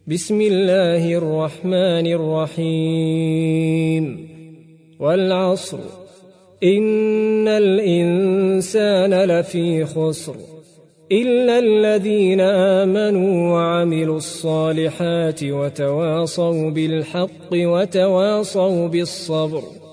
بسم الله الرحمن الرحيم والعصر إن الإنسان لفي خسر إلا الذين آمنوا وعملوا الصالحات وتواصوا بالحق وتواصوا بالصبر